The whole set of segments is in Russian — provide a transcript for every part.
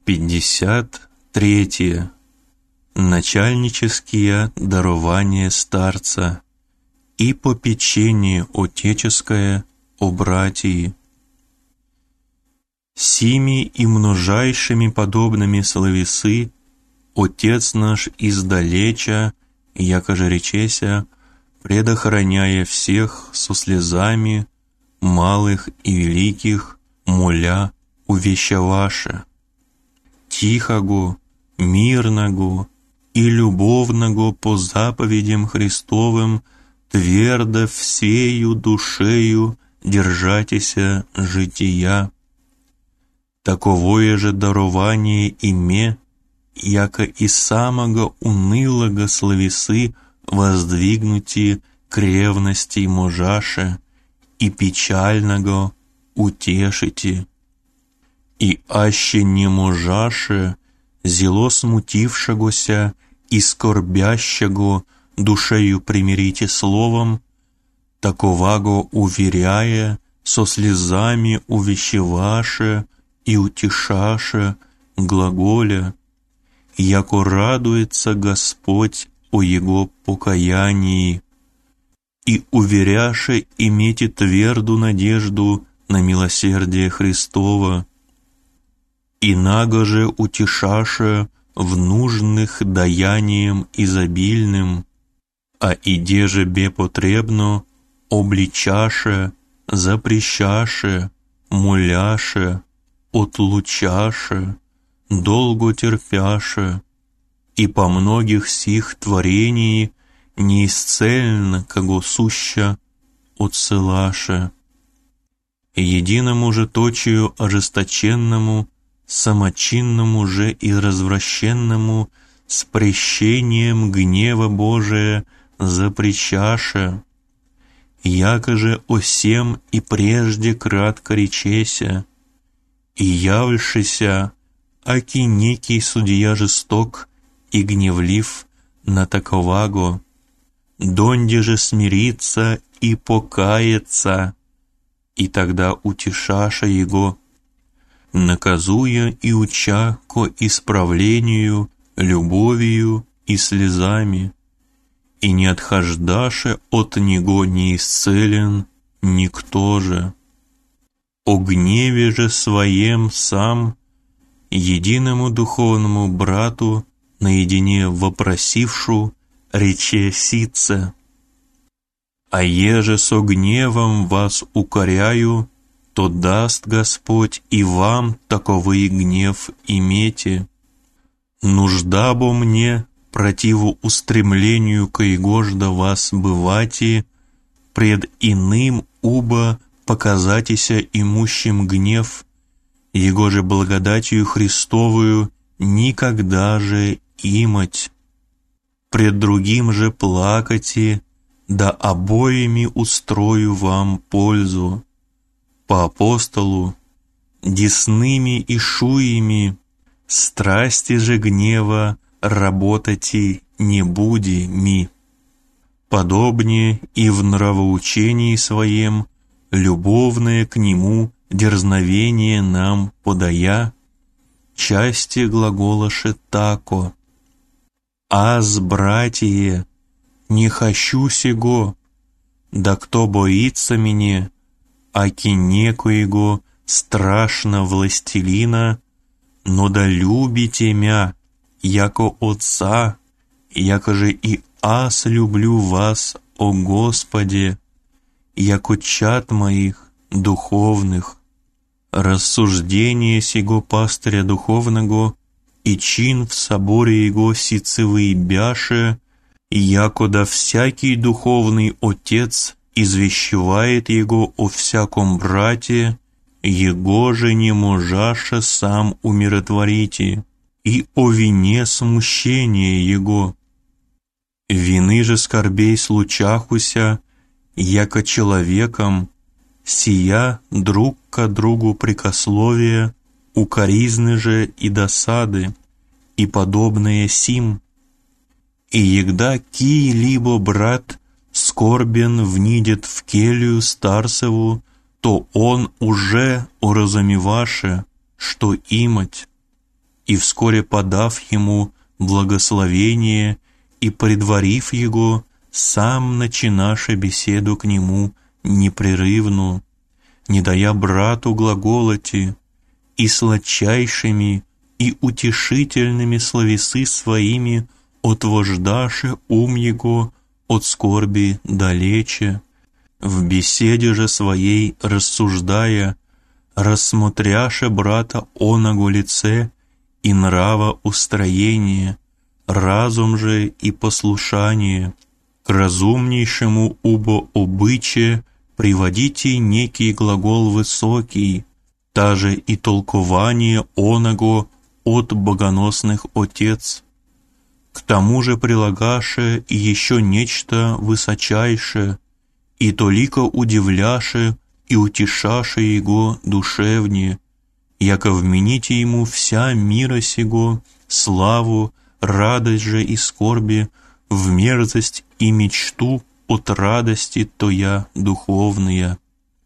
53. Начальнические дарования старца и попечение отеческое о братии. Сими и множайшими подобными словесы Отец наш издалеча, якоже речеся, предохраняя всех со слезами, малых и великих, моля увещеваше. Тихого, мирного и любовного по заповедям Христовым твердо всею душею держатеся жития. Таковое же дарование име, яко и самого унылого словесы воздвигнути к ревности можаше и печального утешите. И аще не можаше, зело смутившегося и скорбящего душею примирите словом, таковаго уверяя, со слезами увещеваше и утешаше глаголя, яко радуется Господь о Его покаянии, и уверяше имейте тверду надежду на милосердие Христово, и наго же утешаше в нужных даянием изобильным, а иде же бе потребно, обличаше, запрещаше, моляше, отлучаше, долго терпяше, и по многих сих творений неисцельно, кого суща, отсылаше. Единому же точию ожесточенному, самочинному же и развращенному с прещением гнева Божия запрещаше, яко же о сем и прежде кратко речеся, и явльшися, аки некий судья жесток и гневлив на таковаго, донде же смириться и покаяться, и тогда утешаша его, наказуя и уча ко исправлению, любовью и слезами, и не отхождаше от него не исцелен никто же. О гневе же своем сам, единому духовному брату, наедине вопросившу, рече сице: «А еже со гневом вас укоряю, то даст Господь и вам таковый гнев имейте. Нужда бо мне, противу устремлению коегожда вас бывати, пред иным убо показатися имущим гнев, его же благодатью Христовую никогда же имать. Пред другим же плакати, да обоими устрою вам пользу. По апостолу, десными и шуями, страсти же гнева работати не буди ми. Подобнее и в нравоучении своем, любовное к нему дерзновение нам подая, части глаголаше тако: «Аз, братие, не хочу сего, да кто боится меня, аки некоего страшно властелина, но да любите мя, яко Отца, яко же и аз люблю вас, о Господе, яко чад моих духовных». Рассуждение сего пастыря духовного и чин в соборе его сицевый бяше, яко да всякий духовный отец извещевает его о всяком брате, его же не можаше сам умиротворите, и о вине смущения его. Вины же скорбей случахуся, яко человеком, сия друг ко другу прикословия, укоризны же и досады, и подобное сим. И егда кий-либо брат скорбен внидет в келью старцеву, то он уже уразумеваше, что имать. и вскоре подав ему благословение и предварив его, сам начинаше беседу к нему непрерывну, не дая брату глаголоти, и сладчайшими и утешительными словесы своими отвождаше ум его от скорби далече, в беседе же своей рассуждая, рассмотряше брата оного лице и нрава устроение, разум же и послушание, к разумнейшему убо обычае приводите некий глагол высокий, даже и толкование оного от богоносных отец. К тому же прилагаше и еще нечто высочайшее, и толико удивляше и утешаше его душевнее, яко вмените ему вся мира сего, славу, радость же и скорби, в мерзость и мечту от радости тоя духовная.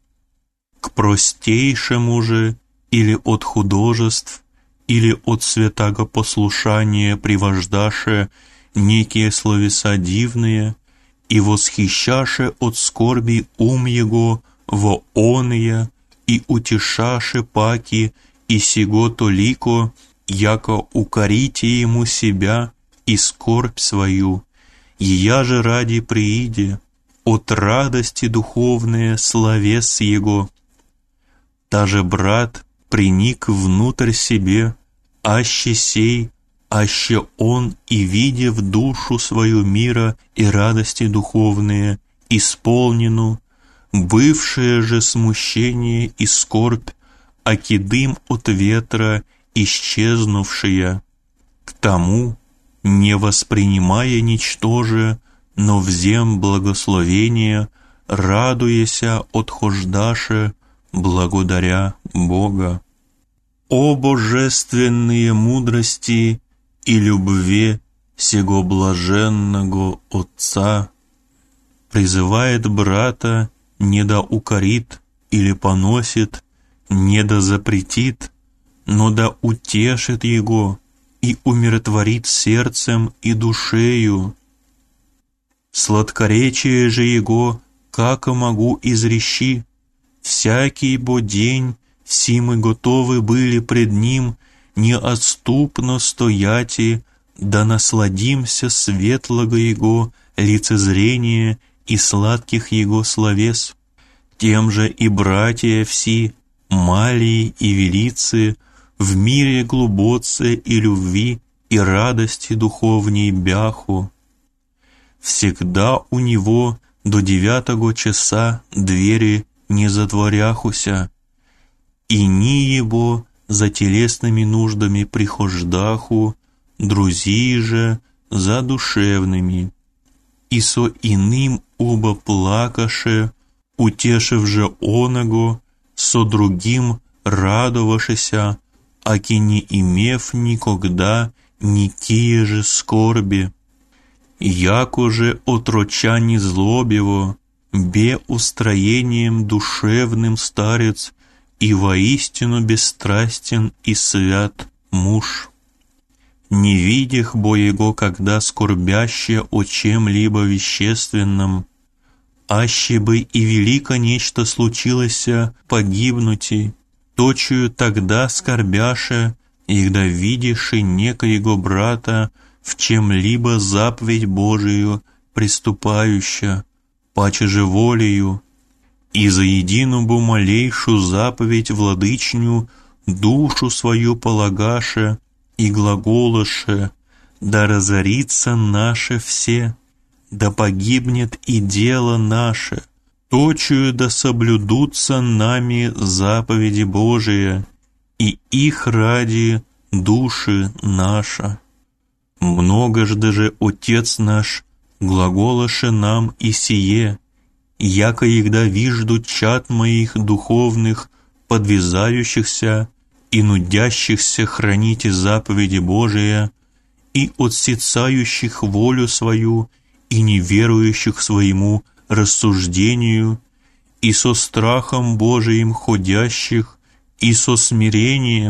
К простейшему же или от художеств, или от святаго послушания привождаше некие словеса дивные, и восхищаше от скорби ум его во оные, и утешаше паки, и сего толико, яко укорите ему себя и скорбь свою, ея же ради прииде, от радости духовные словес его. Даже брат приник внутрь себе, аще сей, аще он, и видя в душу свою мира и радости духовные, исполнену, бывшее же смущение и скорбь, аки дым от ветра, исчезнувшая, к тому, не воспринимая ничтоже, но взем благословение, радуяся отхождаше, благодаря Бога. О божественные мудрости и любви сего блаженного Отца, призывает брата, не да укорит или поносит, не да запретит, но да утешит его и умиротворит сердцем и душею. Сладкоречие же его, как могу изрещи, всякий бо день все мы готовы были пред ним неотступно стояти, да насладимся светлого его лицезрения и сладких его словес. Тем же и братья все, малые и велицы, в мире глубоце и любви и радости духовней бяху. Всегда у него до 9 часа двери не затворяхуся, и ни его за телесными нуждами прихождаху, друзі же за душевными, и со иным оба плакаше, утешив же оного, со другим радовавшися, аки не имев никогда никие же скорби. Яко же отроча не злобиво, бе устроением душевным старец, и воистину бесстрастен и свят муж. Не видях бо его, когда скорбяще о чем-либо вещественном, аще бы и велико нечто случилося погибнути, точую тогда скорбяше, егда видиши некоего брата в чем-либо заповедь Божию приступающа, паче же волею, и за едину бо малейшу заповедь владычню душу свою полагаше и глаголаше, да разорится наше все, да погибнет и дело наше, точую да соблюдутся нами заповеди Божия, и их ради души наша. Многожды же Отец наш глаголаше нам и сие, яко егда вижду чад моих духовных, подвязающихся и нудящихся храните заповеди Божия, и отсецающих волю свою, и неверующих своему рассуждению, и со страхом Божиим ходящих, и со смирением,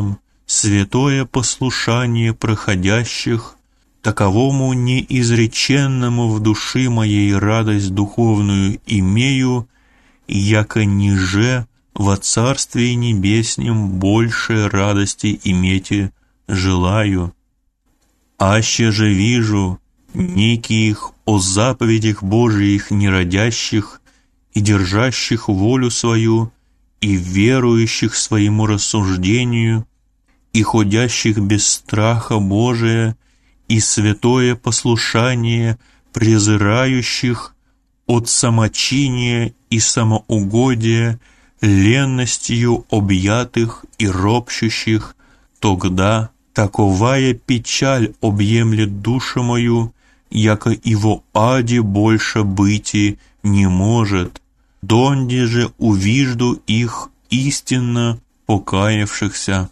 святое послушание проходящих, таковому неизреченному в души моей радость духовную имею, яко ниже во Царстве Небеснем больше радости имете желаю. Аще же вижу неких о заповедях Божиих неродящих и держащих волю свою, и верующих своему рассуждению, и ходящих без страха Божия, и святое послушание презирающих от самочиния и самоугодия, ленностью объятых и ропщущих, тогда таковая печаль объемлет душу мою, яко и во аде больше быти не может, донде же увижду их истинно покаявшихся.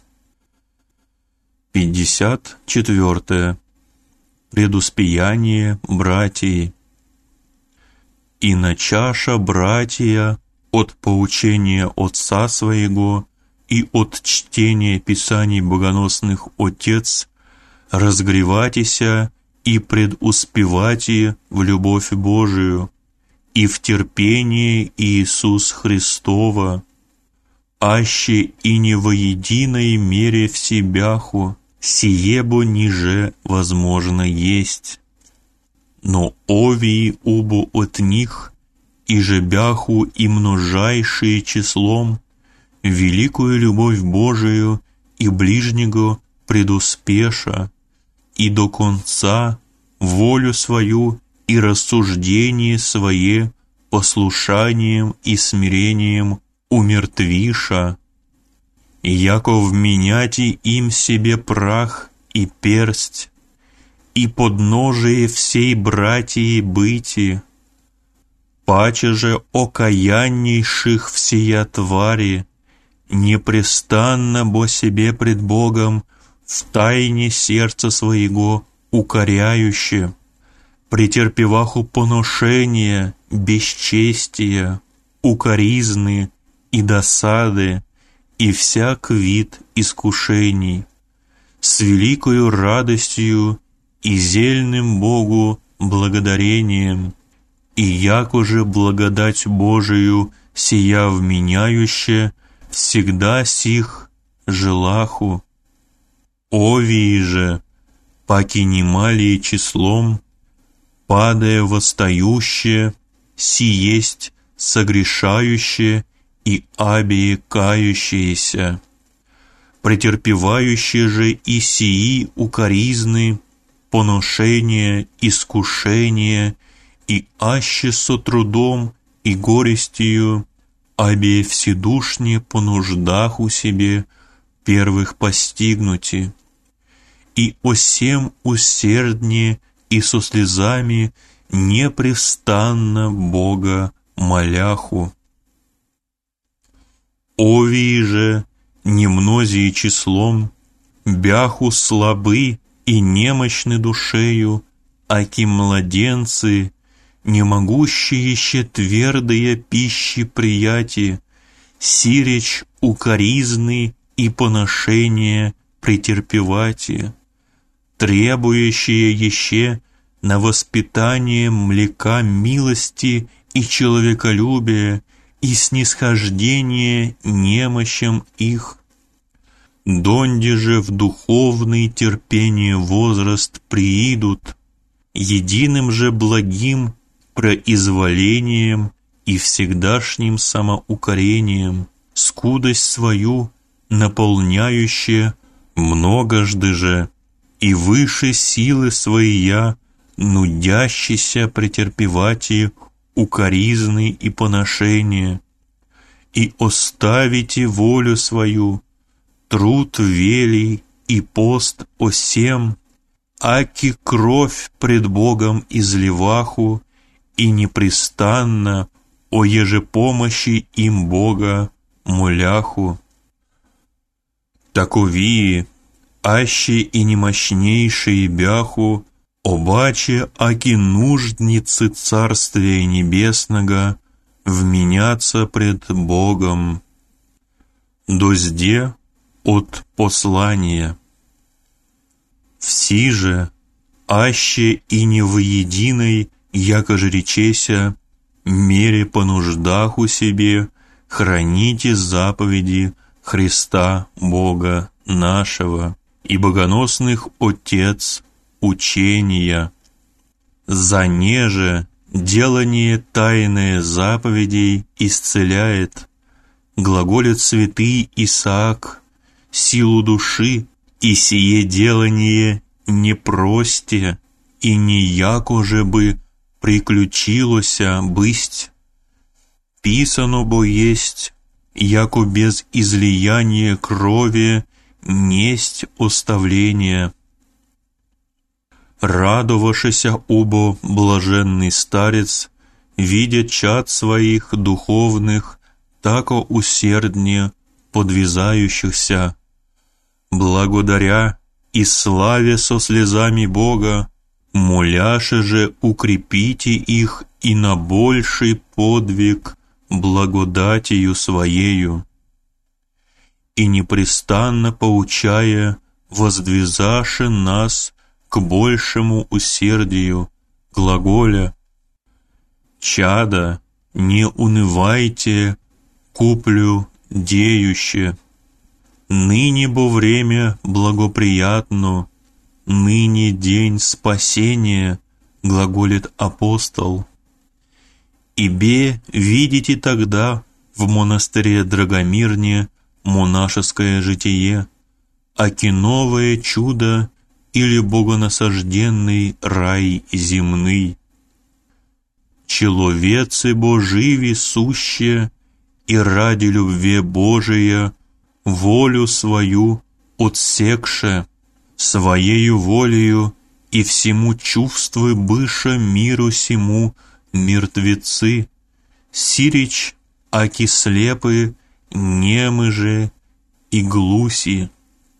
54. Предуспеяние братьи. И на чаша братья от поучения Отца Своего и от чтения Писаний богоносных Отец разгреватися и предуспевати в любовь Божию и в терпении Иисус Христова, аще и не во единой мере в себяху, сие бо ниже возможно есть. Но овии убо от них, и же бяху и множайшие числом, великую любовь Божию и ближнего предуспеша, и до конца волю свою и рассуждение свое послушанием и смирением умертвиша, и яко вменяти им себе прах и персть, и подножие всей братьи быти, паче же окаяннейших всея твари, непрестанно бо себе пред Богом в тайне сердца своего укоряюще, претерпеваху поношения, бесчестия, укоризны и досады, и всяк вид искушений, с великою радостью и зельным Богу благодарением, и яко же благодать Божию сия вменяюще всегда сих желаху. Овии же, паки немалие числом, падая восстающее, си есть согрешающее и абие кающиеся, претерпевающие же и сии укоризны, поношения, искушения, и аще со трудом и горестью, абие вседушне по нуждах у себе первых постигнути, и о сем усерднее и со слезами непрестанно Бога моляху. Овии же, немнозие числом, бяху слабы и немощны душею, аки младенцы, не могущие еще твердые пищи прияти, сиречь укоризны и поношения претерпевати, требующие еще на воспитание млека милости и человеколюбия и снисхождение немощам их, донде же в духовный терпение возраст приидут, единым же благим произволением и всегдашним самоукорением, скудость свою наполняющее многожды же, и выше силы своя, нудящийся претерпевати укоризны и поношения, и оставите волю свою, труд велий и пост осем, аки кровь пред Богом изливаху, и непрестанно о ежепомощи им Бога моляху. Таковии, аще и немощнейшие бяху, обаче, аки нуждницы Царствия Небесного, вменяться пред Богом. Дозде от послания. Все же, аще и не в единой, якоже речеся, мере по нуждах у себе, храните заповеди Христа Бога нашего и богоносных Отец учения. За неже делание тайное заповедей исцеляет, глаголит святый Исаак, силу души, и сие делание не просте, и не якоже бы приключилося бысть. Писано бо есть, яко без излияния крови несть оставления. Радовавшийся обо блаженный старец, видя чад своих духовных, тако усерднее подвязающихся, благодаря и славе со слезами Бога, моляше же укрепите их и на больший подвиг благодатью Своею, и непрестанно поучая, воздвизаше нас к большему усердию, глаголя: «Чада, не унывайте, куплю деюще. Ныне бо время благоприятно, ныне день спасения», глаголит апостол. «Ибе видите тогда в монастыре Драгомирне монашеское житие, аки новое чудо или богонасажденный рай земный. Человецы бо живи суще, и ради любви Божия волю свою отсекше, своею волею и всему чувствы быша миру сему мертвецы, сирич, аки слепы, немы же и глуси.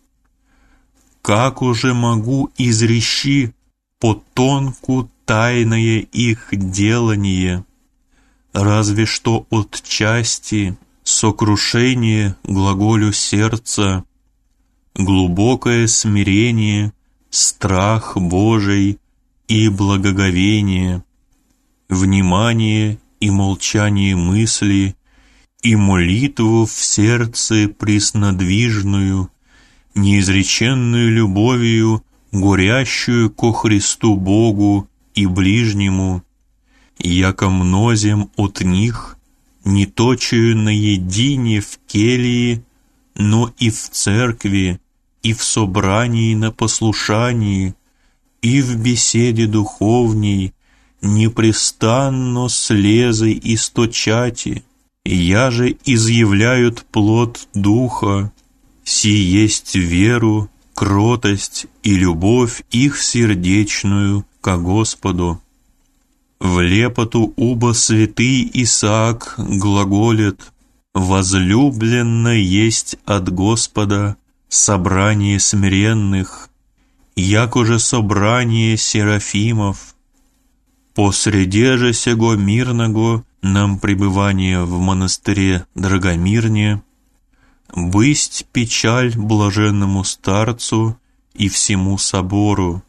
Как уже могу изрещи по тонку тайное их делание, разве что от части сокрушение глаголю сердца, глубокое смирение, страх Божий и благоговение, внимание и молчание мысли, и молитву в сердце преснодвижную, неизреченную любовью, горящую ко Христу Богу и ближнему, яко мнозем от них, не точию наедине в келии, но и в церкви, и в собрании на послушании, и в беседе духовней, непрестанно слезы источати, я же изъявляют плод Духа, си есть веру, кротость и любовь их сердечную ко Господу. В лепоту убо святый Исаак глаголит: возлюбленно есть от Господа собрание смиренных, якоже собрание серафимов. Посреди же сего мирного нам пребывание в монастыре Драгомирне, бысть печаль блаженному старцу и всему собору,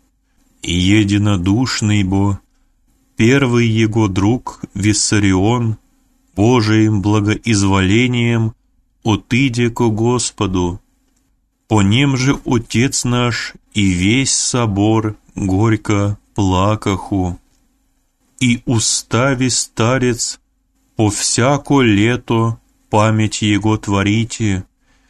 единодушный бо, первый его друг Виссарион, Божиим благоизволением отыде ко Господу, по нем же Отец наш и весь собор горько плакаху. И устави старец по всяко лето память его творите,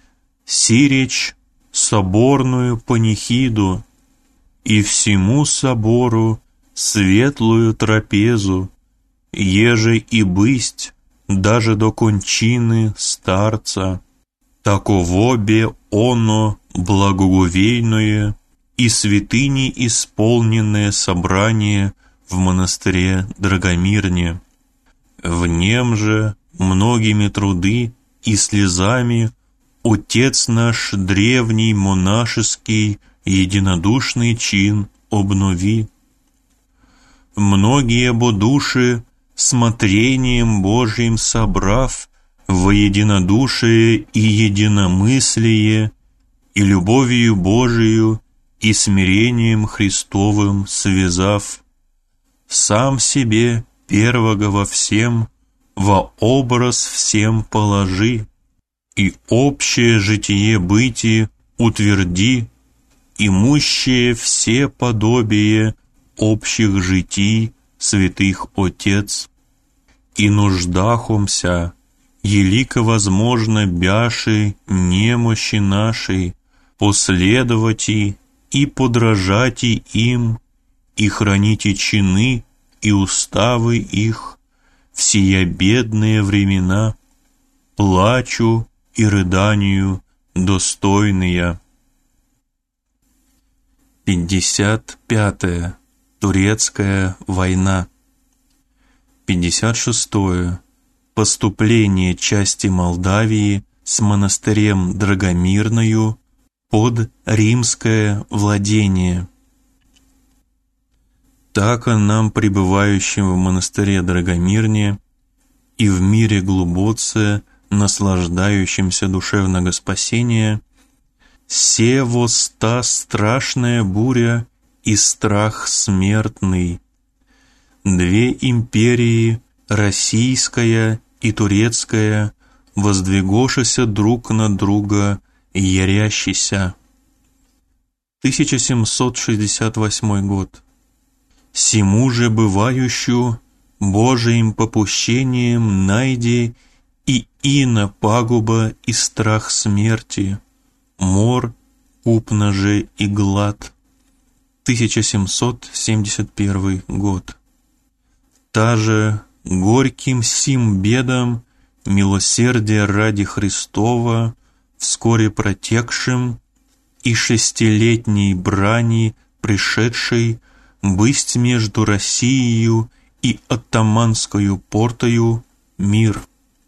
сиречь соборную панихиду, и всему собору светлую трапезу, еже и бысть даже до кончины старца, таково бе оно благоговейное и святыни исполненное собрание в монастыре Драгомирне. В нем же многими труды и слезами Отец наш древний монашеский единодушный чин обнови. Многие бо души смотрением Божьим собрав во единодушие и единомыслие и любовью Божию, и смирением Христовым связав, сам себе первого во всем, во образ всем положи, и общее житие бытие утверди, имущее все подобие общих житий святых Отец, и нуждахомся, елико возможно бяши немощи нашей, последовати и подражати им, и храните чины и уставы их в сия бедные времена, плачу и рыданию достойные. 55. Турецкая война. 56. Поступление части Молдавии с монастырем Драгомирною под римское владение. Так нам, пребывающим в монастыре Драгомирне и в мире глубоце, наслаждающимся душевного спасения, се воста страшная буря и страх смертный. Две империи, российская и турецкая, воздвигошися друг на друга, ярящися. 1768 год. Сему же бывающую Божиим попущением найди и ино пагуба и страх смерти, мор, купно же и глад. 1771 год. Та же горьким сим бедам милосердия ради Христова, вскоре протекшим, и шестилетней брани пришедшей, бысть между Россией и Оттоманскою портою мир.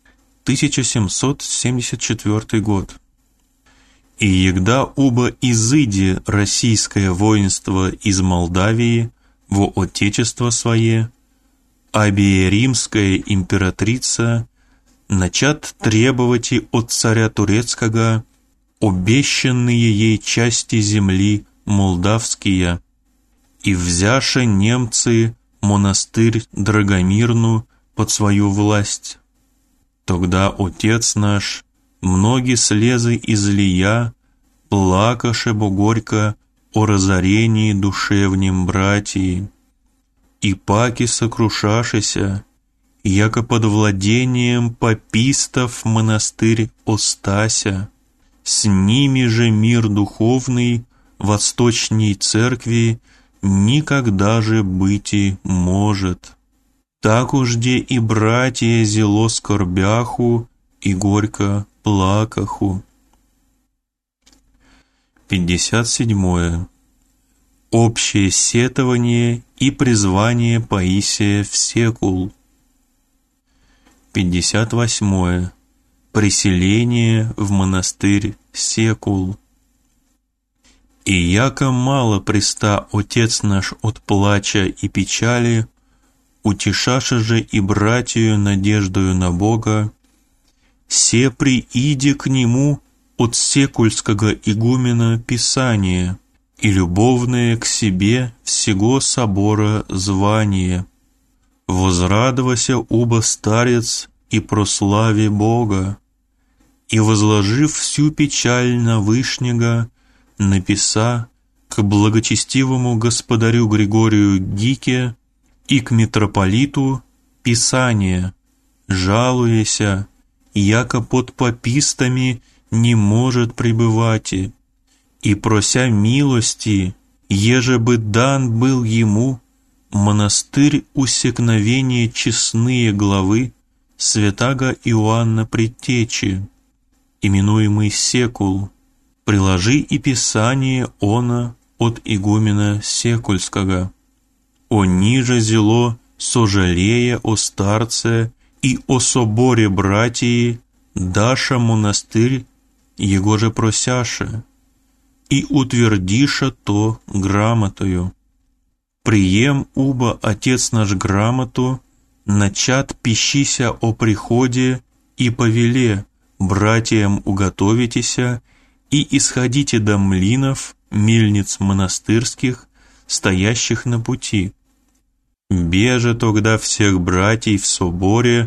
1774 год. И егда уба изыди российское воинство из Молдавии во отечество свое, абе римская императрица начат требовать и от царя турецкого обещанные ей части земли молдавские, и взяше немцы монастырь Драгомирну под свою власть. Тогда отец наш, многие слезы излия, плакаше бо горько о разорении душевнем братьи, и паки сокрушашися, яко под владением папистов монастырь остася, с ними же мир духовный восточней церкви никогда же быти может. Так ужде и братья зело скорбяху и горько плакаху. 57. Общее сетование и призвание Паисия в секул. 58. Преселение в монастырь секул. И яко мало преста Отец наш от плача и печали, утешаша же и братью надеждою на Бога, се прииди к Нему от секульского игумена Писание и любовное к себе всего собора звание. Возрадовася уба старец и прослави Бога, и, возложив всю печаль на Вышнего, написа к благочестивому господарю Григорию Гике и к митрополиту Писание, жалуяся, яко под папистами не может пребывать, и прося милости, еже бы дан был ему монастырь усекновения честные главы святаго Иоанна Предтечи, именуемый секул, приложи и Писание оно от игумена секульского. О ниже зело, сожалея о старце и о соборе братьи, даша монастырь, его же просяше, и утвердиша то грамотою. Прием уба Отец наш грамоту, начат пищися о приходе и повеле, братьям уготовитеся, и исходите до млинов, мельниц монастырских, стоящих на пути. Беже тогда всех братьев в соборе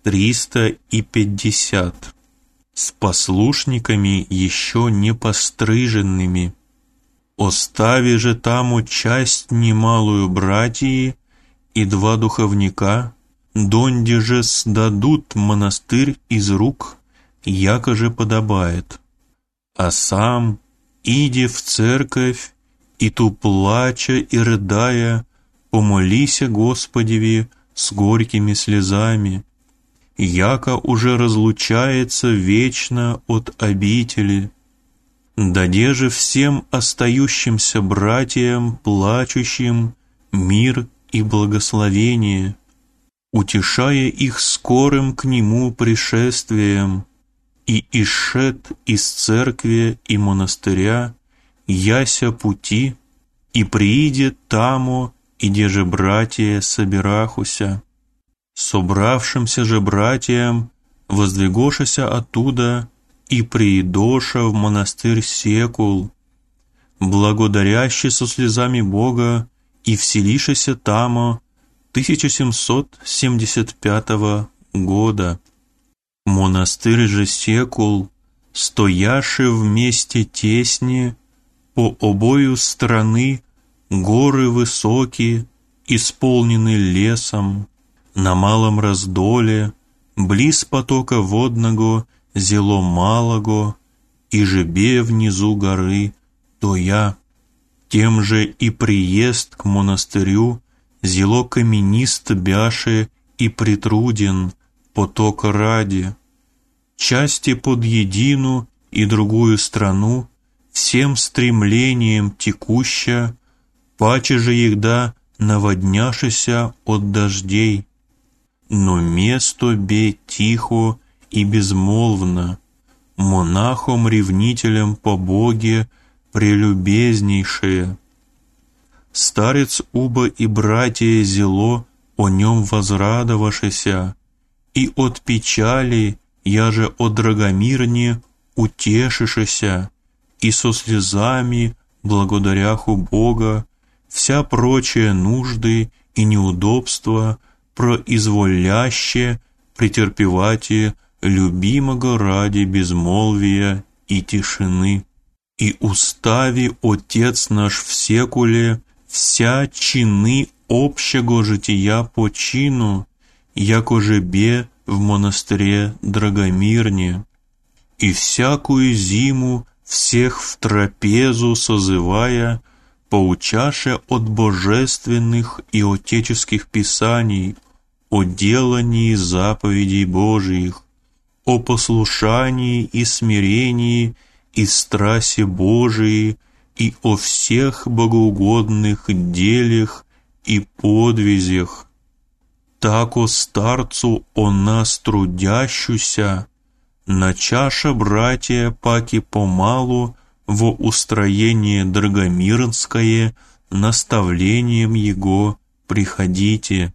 350, с послушниками еще не постриженными. Остави же таму часть немалую братьи и 2 духовника, донде же сдадут монастырь из рук, яко же подобает. А сам, иди в церковь, и ту плача и рыдая, помолися Господеви с горькими слезами, яко уже разлучается вечно от обители. Даде же всем остающимся братьям, плачущим, мир и благословение, утешая их скорым к Нему пришествием, и исшед из церкви и монастыря, яся пути, и приидет тамо, иде же братья собирахуся. Собравшимся же братьям воздвигошася оттуда и приидоша в монастырь секул, благодарящий со слезами Бога и вселишися тамо 1775 года. Монастырь же секул, стояши вместе тесне, по обою стороны горы высокие, исполнены лесом, на малом раздоле, близ потока водного, зело малого, и жебе внизу горы, то я. Тем же и приезд к монастырю, зело каменист бяше и притруден, потока ради. Части под едину и другую страну, всем стремлением текуща, паче же егда наводняшися от дождей. Но место бе тихо и безмолвно, монахом-ревнителем по Боге прелюбезнейшее. Старец Уба и братья зело о нем возрадовавшися, и от печали, я же о Драгомирне утешишися, и со слезами, благодаряху Бога, вся прочая нужды и неудобства произволяще претерпевати любимого ради безмолвия и тишины. И устави Отец наш в секуле вся чины общего жития по чину, яко же бе в монастыре Драгомирне, и всякую зиму всех в трапезу созывая, поучаше от божественных и отеческих писаний, о делании заповедей Божиих, о послушании и смирении и страсти Божией, и о всех богоугодных делях и подвизях. Тако старцу о нас трудящуся, начаша братья паки помалу во устроение Драгомирнское наставлением его приходите,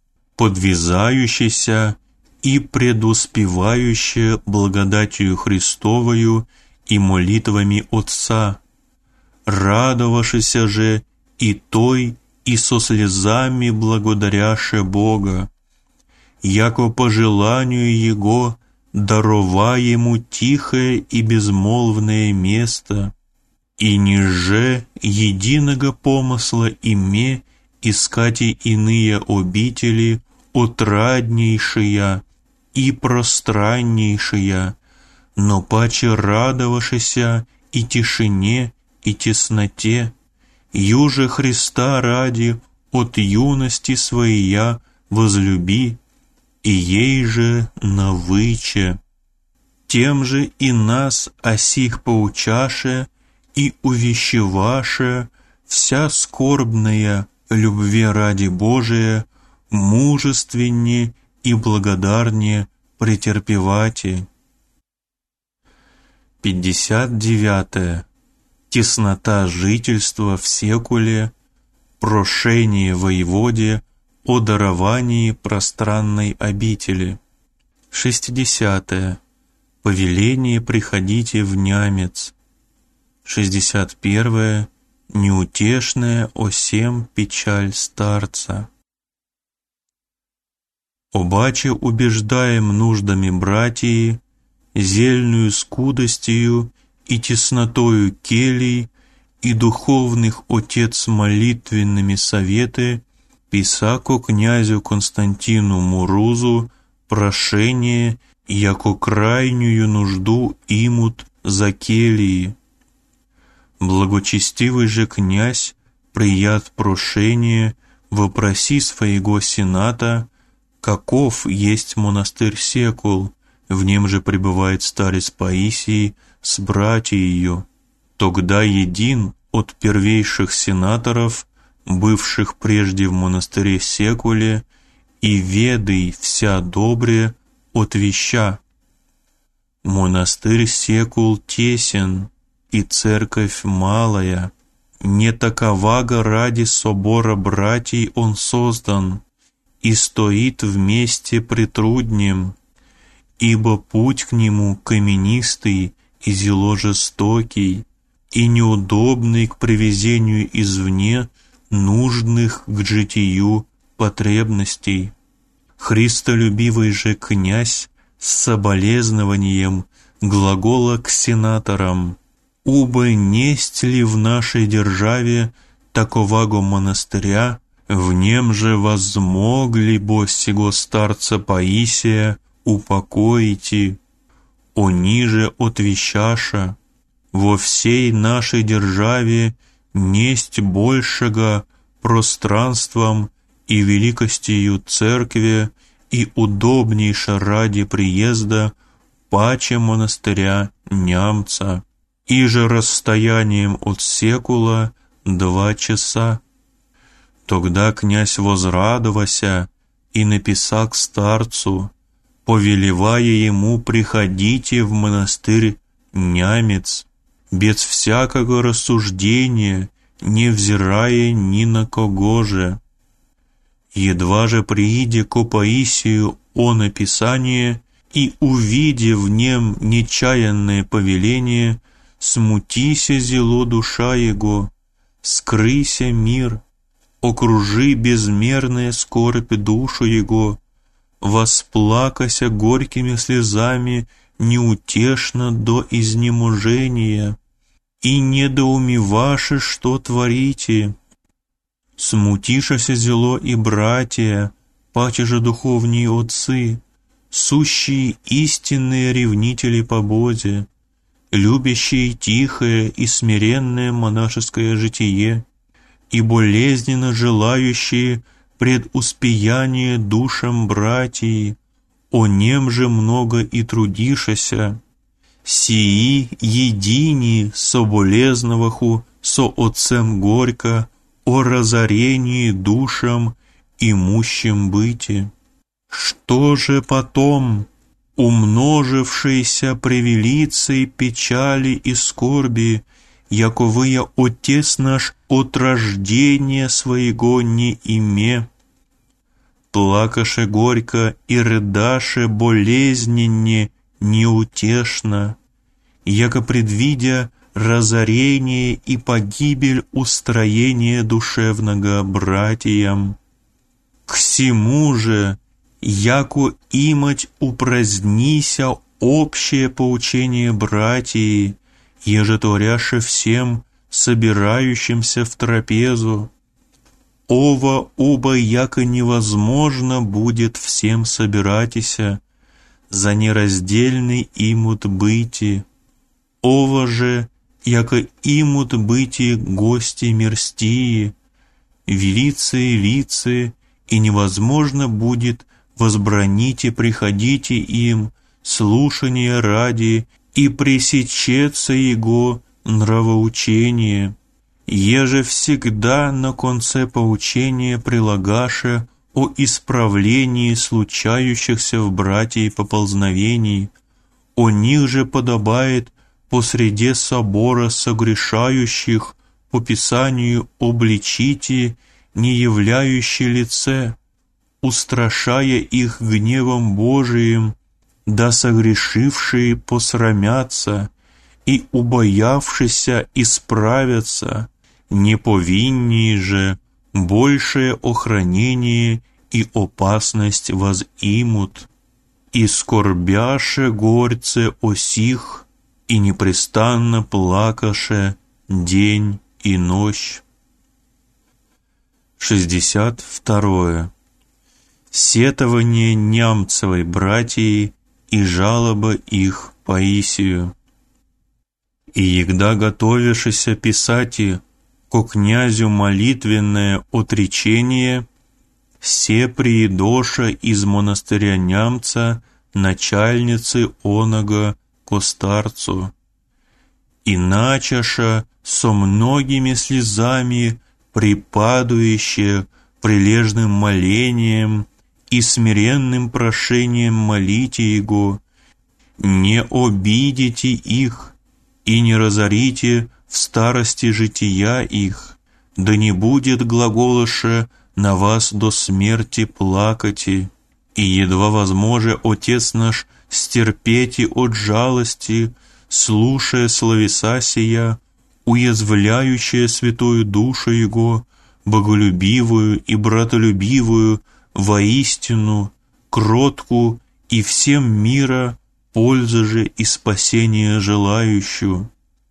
подвязающийся и предуспевающее благодатью Христовою и молитвами Отца, радовавшийся же и той, и со слезами благодаряше Бога, яко по желанию Его дарова Ему тихое и безмолвное место, и ниже единого помысла име искать и иные обители отраднейшая и пространнейшая, но паче радовавшися и тишине, и тесноте, юже Христа ради от юности своя возлюби, и ей же навыче. Тем же и нас о сих поучаше и увещеваше вся скорбная любви ради Божия мужественнее и благодарнее претерпевати. 59. Теснота жительства в секуле, прошение воеводе о даровании пространной обители. 60. Повеление приходите в Нямец. 61. Неутешная осем печаль старца. Обаче убеждаем нуждами братьи, зельную скудостью и теснотою келий, и духовных отец молитвенными советы, писако князю Константину Мурузу прошение, яко крайнюю нужду имут за келии. Благочестивый же князь, прият прошение, вопроси своего сената, каков есть монастырь Секул, в нем же пребывает старец Паисий с братьей ее. Тогда един от первейших сенаторов, бывших прежде в монастыре Секуле, и ведай вся добре отвеща. Монастырь Секул тесен, и церковь малая, не таковаго ради собора братьей он создан, и стоит вместе притруднем, ибо путь к нему каменистый и зело жестокий, и неудобный к привезению извне нужных к житию потребностей. Христолюбивый же князь с соболезнованием глагола к сенаторам: «Убо несть ли в нашей державе таковаго монастыря, в нем же возмогли бо сего старца Паисия упокоите, о ниже отвещаша, во всей нашей державе несть большего пространством и великостью церкви и удобнейше ради приезда паче монастыря Нямца, и же расстоянием от Секула 2 часа. Тогда князь возрадовася и написал к старцу, повелевая ему приходите в монастырь Нямец, без всякого рассуждения, невзирая ни на кого же. Едва же прииде ко Паисию он описание и увидев в нем нечаянное повеление, смутися зело душа его, скрыся мир, окружи безмерная скорбь душу его, восплакася горькими слезами неутешно до изнеможения, и недоумеваше, что творите. Смутишася зело и братья, паче же духовные отцы, сущие истинные ревнители по Бозе, любящие тихое и смиренное монашеское житие, и болезненно желающие предуспеяние душам братьи, о нем же много и трудишася, сии едини соболезноваху со отцем горько о разорении душам имущим быти. Что же потом, умножившейся превелицей печали и скорби, яковыя Отец наш от рождения своего не име, плакаше горько и рыдаше болезненне неутешно, яко предвидя разорение и погибель устроения душевного братьям. К сему же, яко имать упразднися общее поучение братьи, еже творяше всем собирающимся в трапезу, ова оба яко невозможно будет всем собиратися, за нераздельный имут быти, ова же, яко имут быти гости мирстии, велицы лицы, и невозможно будет возбраните приходите им, слушания ради, и пресечется его нравоучение, еже всегда на конце поучения прилагаше о исправлении случающихся в братьи поползновений, о них же подобает посреди собора согрешающих по Писанию обличите, не являющие лице, устрашая их гневом Божиим, да согрешившие посрамятся, и убоявшися исправятся, неповинние же большее охранение и опасность возимут, и скорбяше горьце о сих, и непрестанно плакаше день и ночь. 62. Сетование Нямцевой братьи и жалоба их Паисию. И егда готовишься писати ко князю молитвенное отречение, се приедоша из монастыря Нямца начальницы онога ко старцу, и начаша со многими слезами припадующе прилежным молением и смиренным прошением молите его, не обидите их и не разорите в старости жития их, да не будет глаголоша на вас до смерти плакати, и едва возможе Отец наш стерпети от жалости, слушая словеса сия, уязвляющая святую душу Его, боголюбивую и братолюбивую, воистину, кротку и всем мира пользы же и спасения желающую.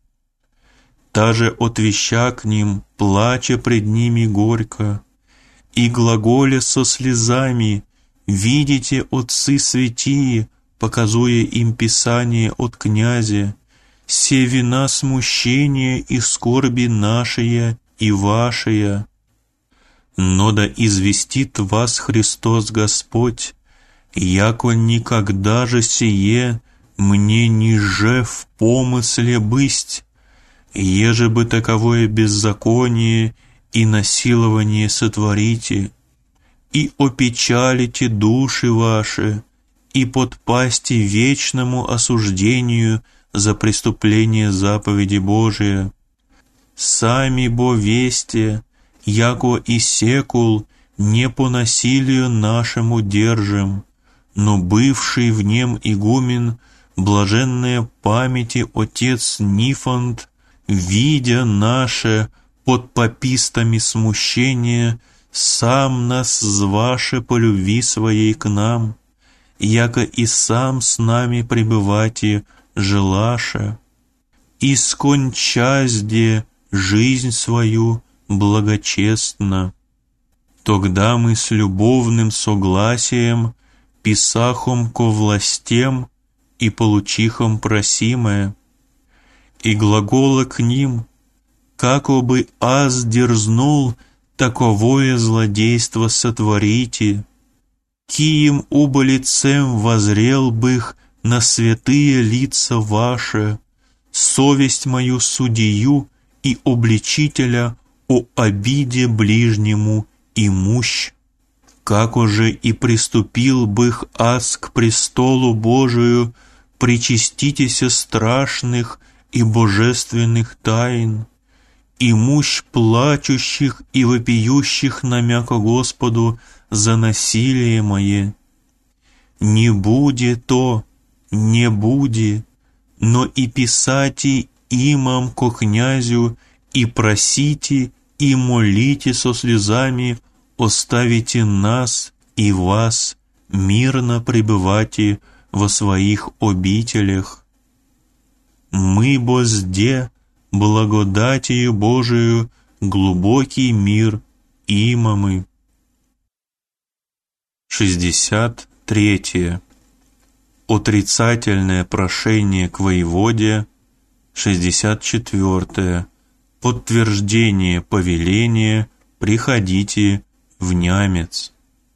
Та же отвеща к ним, плача пред ними горько, и глаголя со слезами: «Видите, отцы святие, показуя им Писание от князя, се вина смущения и скорби нашия и вашия. Но да известит вас Христос Господь, яко никогда же сие мне ниже в помысле бысть, еже бы таковое беззаконие и насилование сотворите, и опечалите души ваши, и подпасти вечному осуждению за преступление заповеди Божия. Сами бо весте, яко и секул не по насилию нашему держим, но бывший в нем игумен, блаженная памяти отец Нифонт, видя наше под папистами смущение, сам нас зваше по любви своей к нам, яко и сам с нами пребывати желаше, и скончазде жизнь свою благочестно. Тогда мы с любовным согласием писахом ко властям и получихом просимое, и глагола к ним, како бы аз дерзнул таковое злодейство сотворите, кием убо лицем возрел бых на святые лица ваши, совесть мою судью и обличителя о обиде ближнему и мущ, как уже и приступил бых аз к престолу Божию, причаститеся страшных и божественных тайн, и мущ плачущих и вопиющих намяко Господу за насилие мое. Не буде то, не буде, но и писати имам ко князю, и просите, и молите со слезами, оставите нас и вас, мирно пребывайте во своих обителях. Мы бозде благодатью Божию глубокий мир имамы. 63. Отрицательное прошение к воеводе. 64. Подтверждение повеления «Приходите в Нямец».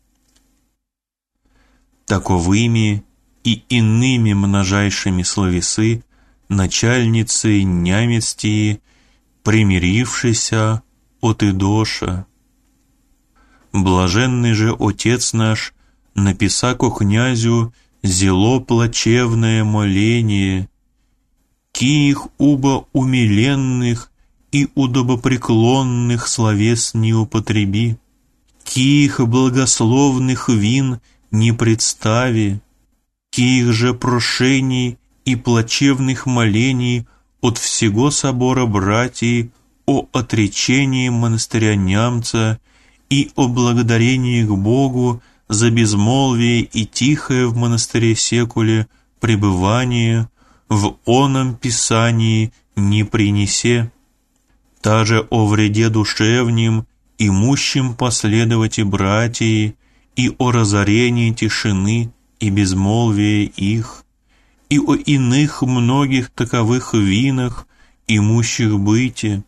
Таковыми и иными множайшими словесы начальницы Нямецтии, примирившися от Идоша. Блаженный же Отец наш написа ко князю зело плачевное моление, ких убо умиленных и удобопреклонных словес не употреби, ких благословных вин не представи, ких же прошений и плачевных молений от всего собора братьев о отречении монастыря Нямца и о благодарении к Богу за безмолвие и тихое в монастыре Секуле пребывание в оном писании не принесе, также о вреде душевнем, имущим последовати братьи, и о разорении тишины и безмолвия их, и о иных многих таковых винах, имущих быти,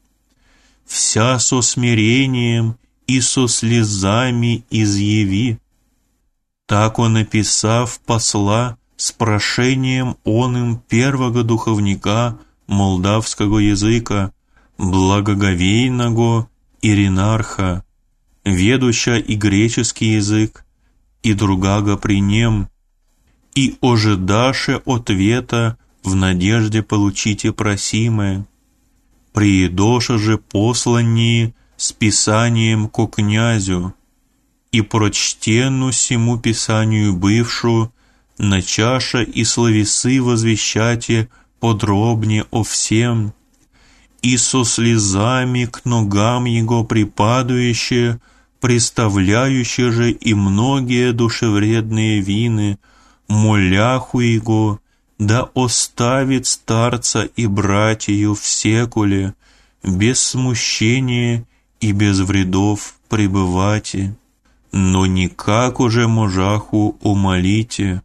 вся со смирением и со слезами изъяви. Так он, написав посла с прошением он им первого духовника молдавского языка, благоговейного Иринарха, ведуща и греческий язык, и другага при нем, и ожидаше ответа в надежде получите просимое. Приедоша же посланние с писанием ко князю, и прочтенну сему писанию бывшу, начаша и словесы возвещате подробнее о всем, и со слезами к ногам его припадающие, представляющие же и многие душевредные вины, моляху его, да оставит старца и братью в секуле, без смущения и без вредов пребывате, но никак уже можаху умолите.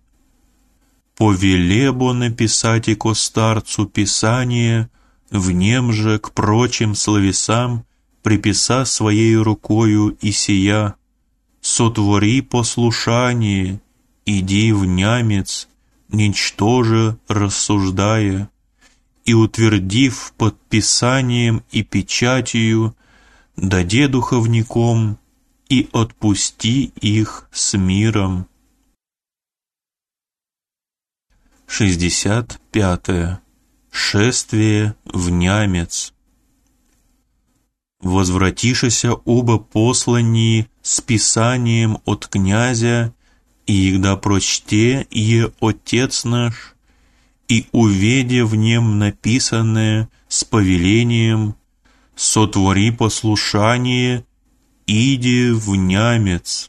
Повелебо написать ко старцу писание, в нем же к прочим словесам приписа своей рукою и сия, сотвори послушание, иди в Нямец, ничтоже рассуждая, и утвердив подписанием и печатью, даде духовником и отпусти их с миром. 65. Шествие в Нямец. Возвратишися оба посланнии с писанием от князя, и когда прочте е Отец наш, и увидя в нем написанное с повелением, сотвори послушание, иди в Нямец.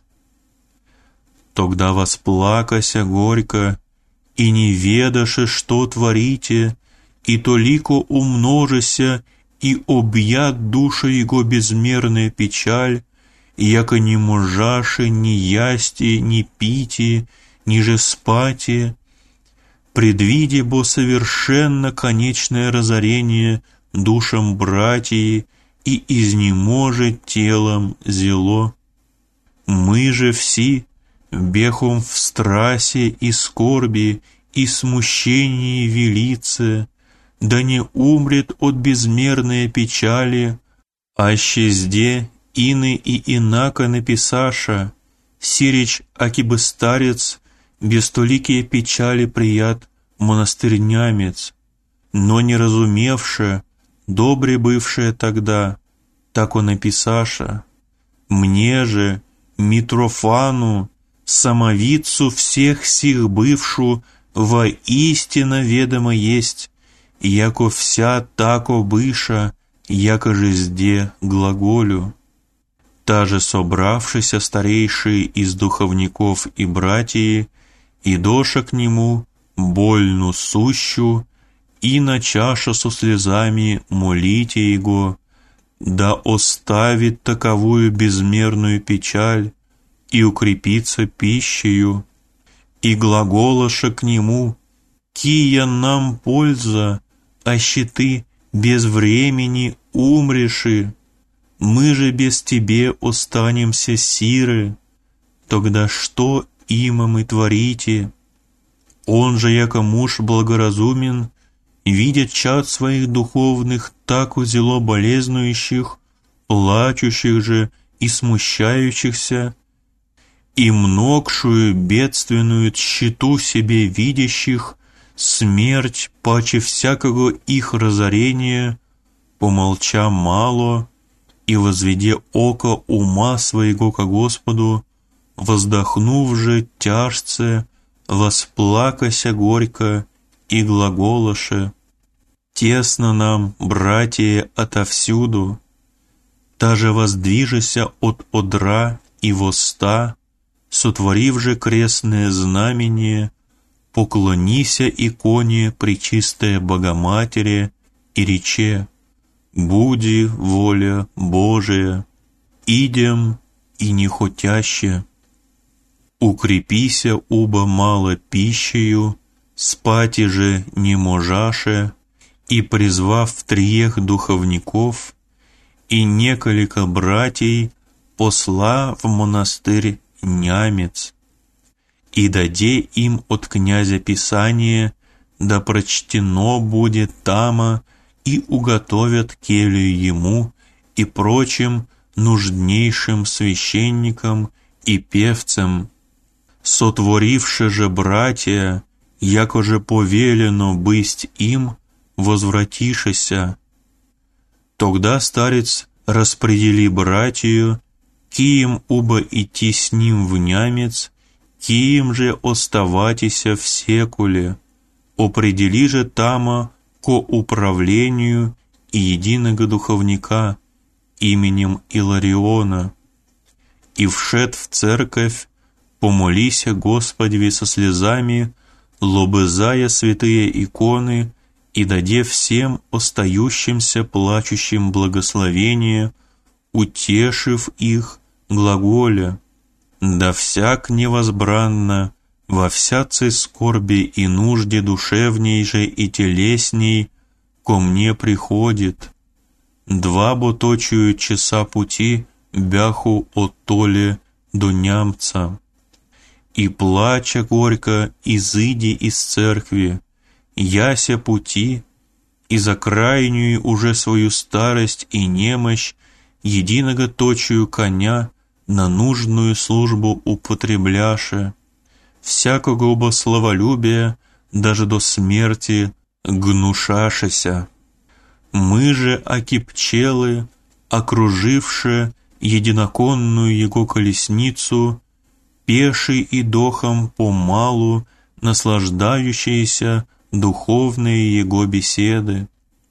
Тогда восплакася горько, и не ведаше, что творите, и толико умножися, и объят душа его безмерная печаль, яко не можаше ни ясти, ни пити, ни же спати, предвидя бо совершенно конечное разорение душам братьи и изнеможет телом зело. Мы же все, бехом в страсе и скорби и смущении велице, да не умрет от безмерной печали, аще зде ины и инако написаша, сирич, аки бы старец, без толикие печали прият монастырь Нямец, но не разумевше, добре бывшее тогда, так он написаша, мне же, Митрофану, самовицу всех сих бывшу, воистина ведомо есть, яко вся тако быша, яко же зде глаголю. Та же собравшися старейшие из духовников и братьи, идоша к нему, больну сущу, и начаша со слезами молите его, да оставит таковую безмерную печаль и укрепится пищею, и глаголоша к нему, кия нам польза, аще ты без времени умреши, мы же без тебе останемся сиры, тогда что има мы творите? Он же, яко муж благоразумен, видя чад своих духовных так узело болезнующих, плачущих же и смущающихся, и многшую бедственную тщету себе видящих, смерть паче всякого их разорения, помолча мало, и возведе око ума своего ко Господу, воздохнув же тяжце, восплакася горько и глаголоше: Тесно нам, братья, отовсюду, даже воздвижеся от одра и воста, сотворив же крестное знамение, поклонися иконе Пречистая Богоматери и рече: «Буди воля Божия, идем и нехотяще. Укрепися уба мало пищею, спати же не можаше, и призвав триех духовников и неколика братей, посла в монастырь Нямец, и даде им от князя Писание, да прочтено будет тама, и уготовят келью ему и прочим нужнейшим священникам и певцам. Сотворивши же братья, яко же повелено бысть им, возвратишеся. Тогда старец распредели братью, киим уба идти с ним в Нямец, киим же оставатися в секуле, определи же тама ко управлению и единого духовника именем Илариона. И вшед в церковь, помолися Господи со слезами, лобызая святые иконы, и даде всем остающимся плачущим благословение, утешив их глаголя: «Да всяк невозбранно, во всякой скорби и нужде душевней же и телесней ко мне приходит. Два боточую часа пути бяху от Толе до Нямца. И плача горько изыди из церкви, яся пути, и за крайнюю уже свою старость и немощь единого точию коня на нужную службу употребляше, всякого оба славолюбия даже до смерти гнушашеся. Мы же, аки пчелы, окруживши единоконную его колесницу, пеший и дохом помалу наслаждающиеся духовные его беседы.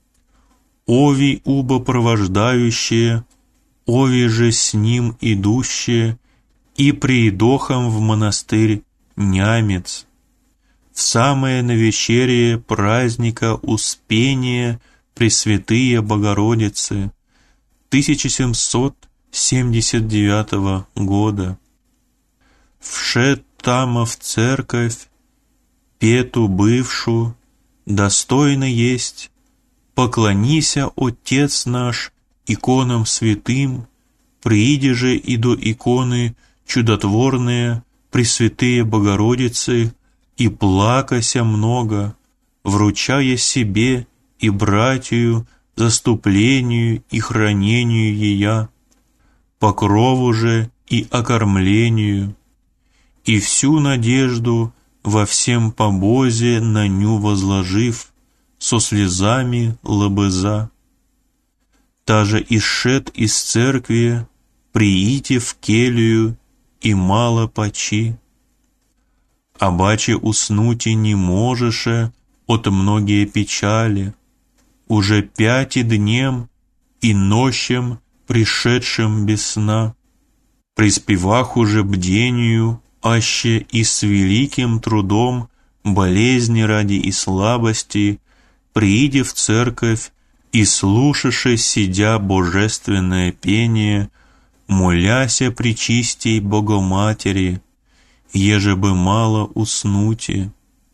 Ови уба провождающие, ови же с ним идущие, и приидохом в монастырь Нямец. В самое навечерие праздника Успения Пресвятые Богородицы 1779 года. Вшед тама в церковь, пету бывшу, достойно есть, поклонися, Отец наш, иконам святым, прииди же и до иконы чудотворные Пресвятые Богородицы, и плакася много, вручая себе и братью заступлению и хранению ея, покрову же и окормлению, и всю надежду во всем побозе на ню возложив, со слезами лобыза. Таже исшед из церкви, приите в келью и мало почи. Абаче уснути не можеше от многие печали, уже 5 днем и нощем пришедшим без сна, приспевах уже бдению, аще и с великим трудом, болезни ради и слабости, прииди в церковь и слушаше, сидя божественное пение, моляся пречистей Богоматери, еже бы мало уснути.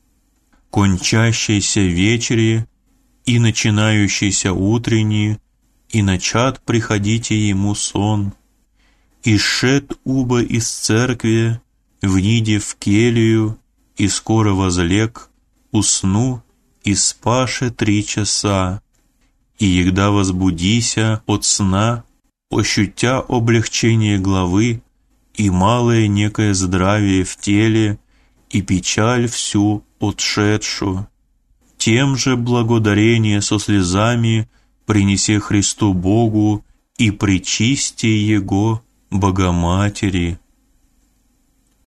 Кончащейся вечери и начинающийся утренний, и начат приходите ему сон. И шед уба из церкви, вниде в келью, и скоро возлег, усну, и спаше 3 часа. И егда возбудися от сна, ощутя облегчение главы, и малое некое здравие в теле, и печаль всю отшедшу. Тем же благодарение со слезами принесе Христу Богу и пречисти Его Богоматери.